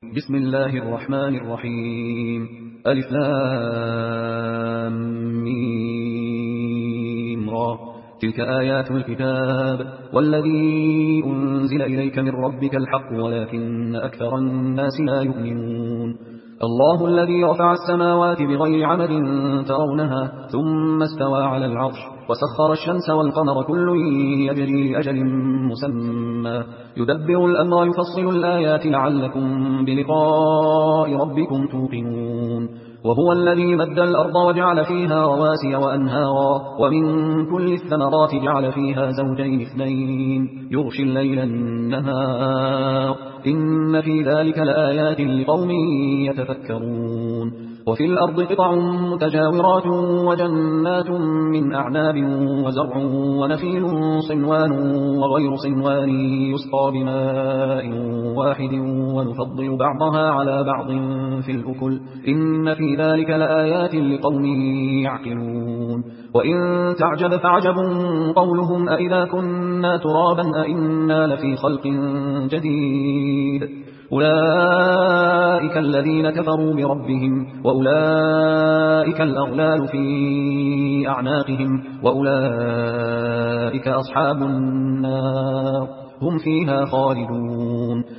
بسم الله الرحمن الرحيم. ألف لام ميم را. تلك آيات الكتاب والذي أنزل إليك من ربك الحق ولكن أكثر الناس لا يؤمنون. الله الذي رفع السماوات بغير عمد ترونها ثم استوى على العرش وسخر الشمس والقمر كل يجري لأجل مسمى يدبر الأمر يفصل الآيات لعلكم بلقاء ربكم توقنون. وهو الذي مد الأرض وجعل فيها رواسي وأنهارا ومن كل الثمرات جعل فيها زوجين اثنين يغشي الليل النهار إن في ذلك لآيات لقوم يتفكرون. وفي الأرض قطع متجاورات وجنات من أعناب وزرع ونخيل صنوان وغير صنوان يسقى بماء واحد ونفضل بعضها على بعض في الأكل إن في ذلك لآيات لقوم يعقلون. وإن تعجب فعجب قولهم أئذا كنا ترابا أئنا لفي خلق جديد أولئك الذين كفروا بربهم وأولئك الأغلال في أعناقهم وأولئك أصحاب النار هم فيها خالدون.